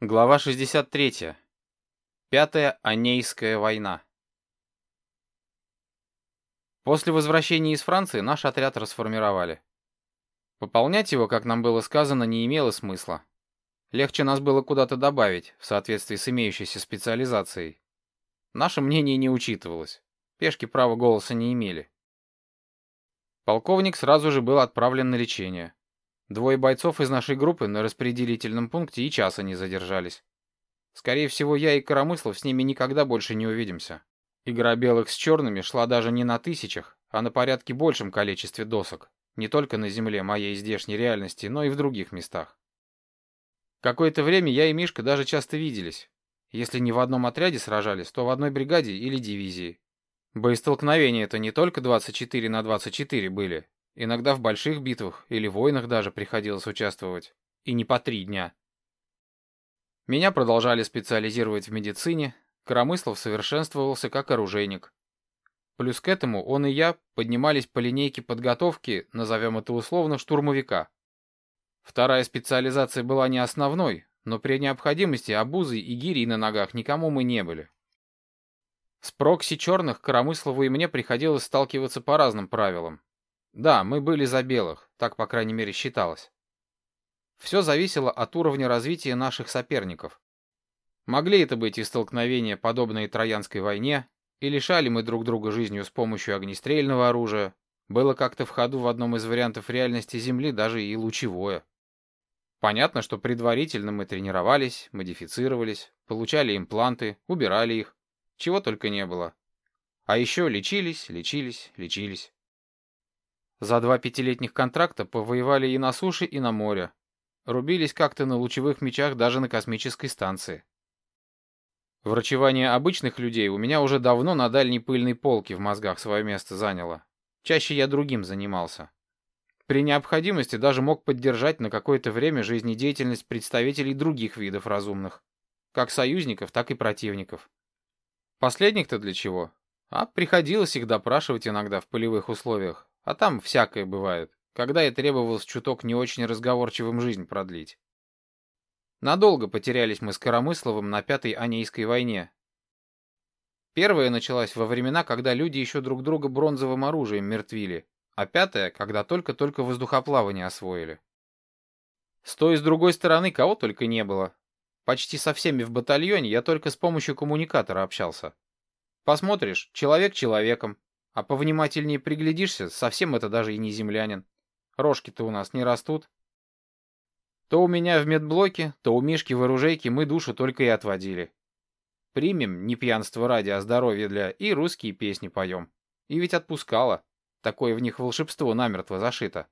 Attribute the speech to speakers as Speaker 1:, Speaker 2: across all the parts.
Speaker 1: Глава 63. Пятая Анейская война. После возвращения из Франции наш отряд расформировали. Пополнять его, как нам было сказано, не имело смысла. Легче нас было куда-то добавить, в соответствии с имеющейся специализацией. Наше мнение не учитывалось. Пешки права голоса не имели. Полковник сразу же был отправлен на лечение. Двое бойцов из нашей группы на распределительном пункте и часа не задержались. Скорее всего, я и Коромыслов с ними никогда больше не увидимся. Игра белых с черными шла даже не на тысячах, а на порядке большем количестве досок. Не только на земле моей здешней реальности, но и в других местах. Какое-то время я и Мишка даже часто виделись. Если не в одном отряде сражались, то в одной бригаде или дивизии. Боестолкновения это не только 24 на 24 были. Иногда в больших битвах или войнах даже приходилось участвовать. И не по 3 дня. Меня продолжали специализировать в медицине, Коромыслов совершенствовался как оружейник. Плюс к этому он и я поднимались по линейке подготовки, назовем это условно, штурмовика. Вторая специализация была не основной, но при необходимости обузы и гири на ногах никому мы не были. С прокси черных Коромыслову и мне приходилось сталкиваться по разным правилам. Да, мы были за белых, так по крайней мере считалось. Все зависело от уровня развития наших соперников. Могли это быть и столкновения, подобные Троянской войне, и лишали мы друг друга жизнью с помощью огнестрельного оружия. Было как-то в ходу в одном из вариантов реальности Земли даже и лучевое. Понятно, что предварительно мы тренировались, модифицировались, получали импланты, убирали их. Чего только не было. А еще лечились. За 2 пятилетних контракта повоевали и на суше, и на море. Рубились как-то на лучевых мечах даже на космической станции. Врачевание обычных людей у меня уже давно на дальней пыльной полке в мозгах свое место заняло. Чаще я другим занимался. При необходимости даже мог поддержать на какое-то время жизнедеятельность представителей других видов разумных. Как союзников, так и противников. Последних-то для чего? А приходилось их допрашивать иногда в полевых условиях. А там всякое бывает, когда и требовалось чуток не очень разговорчивым жизнь продлить. Надолго потерялись мы с Коромысловым на Пятой Анейской войне. Первая началась во времена, когда люди еще друг друга бронзовым оружием мертвили, а пятая, когда только-только воздухоплавание освоили. С той и с другой стороны кого только не было. Почти со всеми в батальоне я только с помощью коммуникатора общался. Посмотришь, человек человеком, а повнимательнее приглядишься, совсем это даже и не землянин. Рожки-то у нас не растут. То у меня в медблоке, то у Мишки в оружейке мы душу только и отводили. Примем, не пьянство ради, а здоровье для, и русские песни поем. И ведь отпускало. Такое в них волшебство намертво зашито.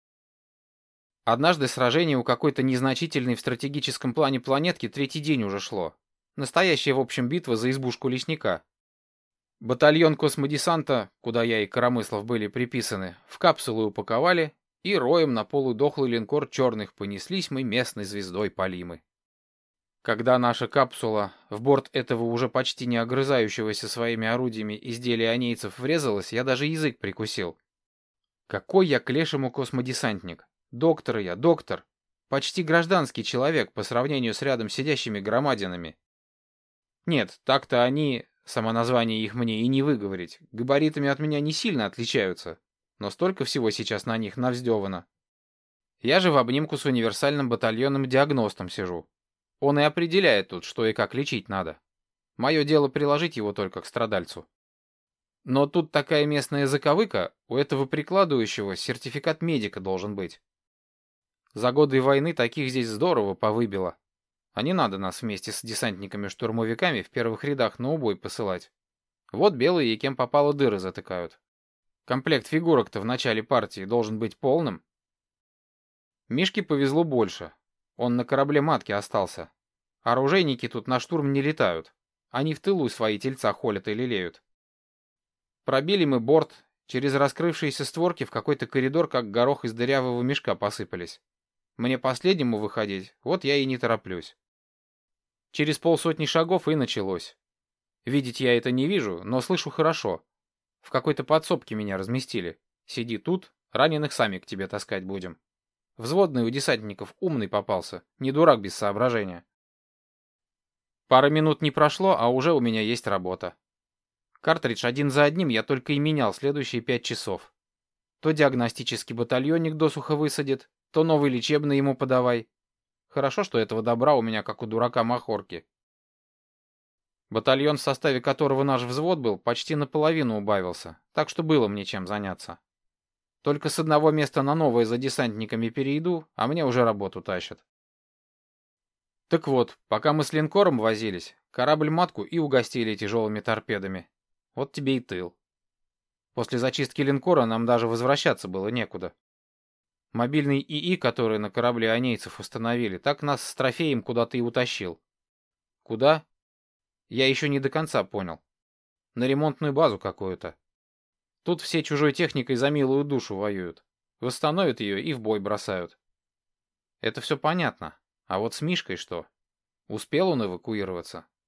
Speaker 1: Однажды сражение у какой-то незначительной в стратегическом плане планетки 3-й день уже шло. Настоящая, в общем, битва за избушку лесника. Батальон космодесанта, куда я и Коромыслов были приписаны, в капсулы упаковали, и роем на полудохлый линкор черных понеслись мы местной звездой Полимы. Когда наша капсула в борт этого уже почти не огрызающегося своими орудиями изделия анейцев врезалась, я даже язык прикусил. Какой я к лешему космодесантник! Доктор я, доктор! Почти гражданский человек по сравнению с рядом сидящими громадинами. Нет, так-то они, само название их мне и не выговорить, габаритами от меня не сильно отличаются, но столько всего сейчас на них навздевано. Я же в обнимку с универсальным батальонным диагностом сижу. Он и определяет тут, что и как лечить надо. Мое дело приложить его только к страдальцу. Но тут такая местная заковыка, у этого прикладывающего сертификат медика должен быть. За годы войны таких здесь здорово повыбило. А не надо нас вместе с десантниками-штурмовиками в первых рядах на убой посылать. Вот белые и кем попало дыры затыкают. Комплект фигурок-то в начале партии должен быть полным. Мишке повезло больше. Он на корабле матки остался. Оружейники тут на штурм не летают. Они в тылу свои тельца холят и лелеют. Пробили мы борт, через раскрывшиеся створки в какой-то коридор, как горох из дырявого мешка, посыпались. Мне последнему выходить, вот я и не тороплюсь. Через полсотни шагов и началось. Видеть я это не вижу, но слышу хорошо. В какой-то подсобке меня разместили. Сиди тут, раненых сами к тебе таскать будем. Взводный у десантников умный попался, не дурак без соображения. Пара минут не прошло, а уже у меня есть работа. Картридж один за одним я только и менял следующие 5 часов. То диагностический батальонник досуха высадит, то новый лечебный ему подавай. Хорошо, что этого добра у меня, как у дурака, махорки. Батальон, в составе которого наш взвод был, почти наполовину убавился, так что было мне чем заняться. Только с одного места на новое за десантниками перейду, а мне уже работу тащат. Так вот, пока мы с линкором возились, корабль-матку и угостили тяжелыми торпедами. Вот тебе и тыл. После зачистки линкора нам даже возвращаться было некуда. Мобильный ИИ, который на корабле анейцев установили, так нас с трофеем куда-то и утащил. Куда? Я еще не до конца понял. На ремонтную базу какую-то. Тут все чужой техникой за милую душу воюют. Восстановят ее и в бой бросают. Это все понятно. А вот с Мишкой что? Успел он эвакуироваться?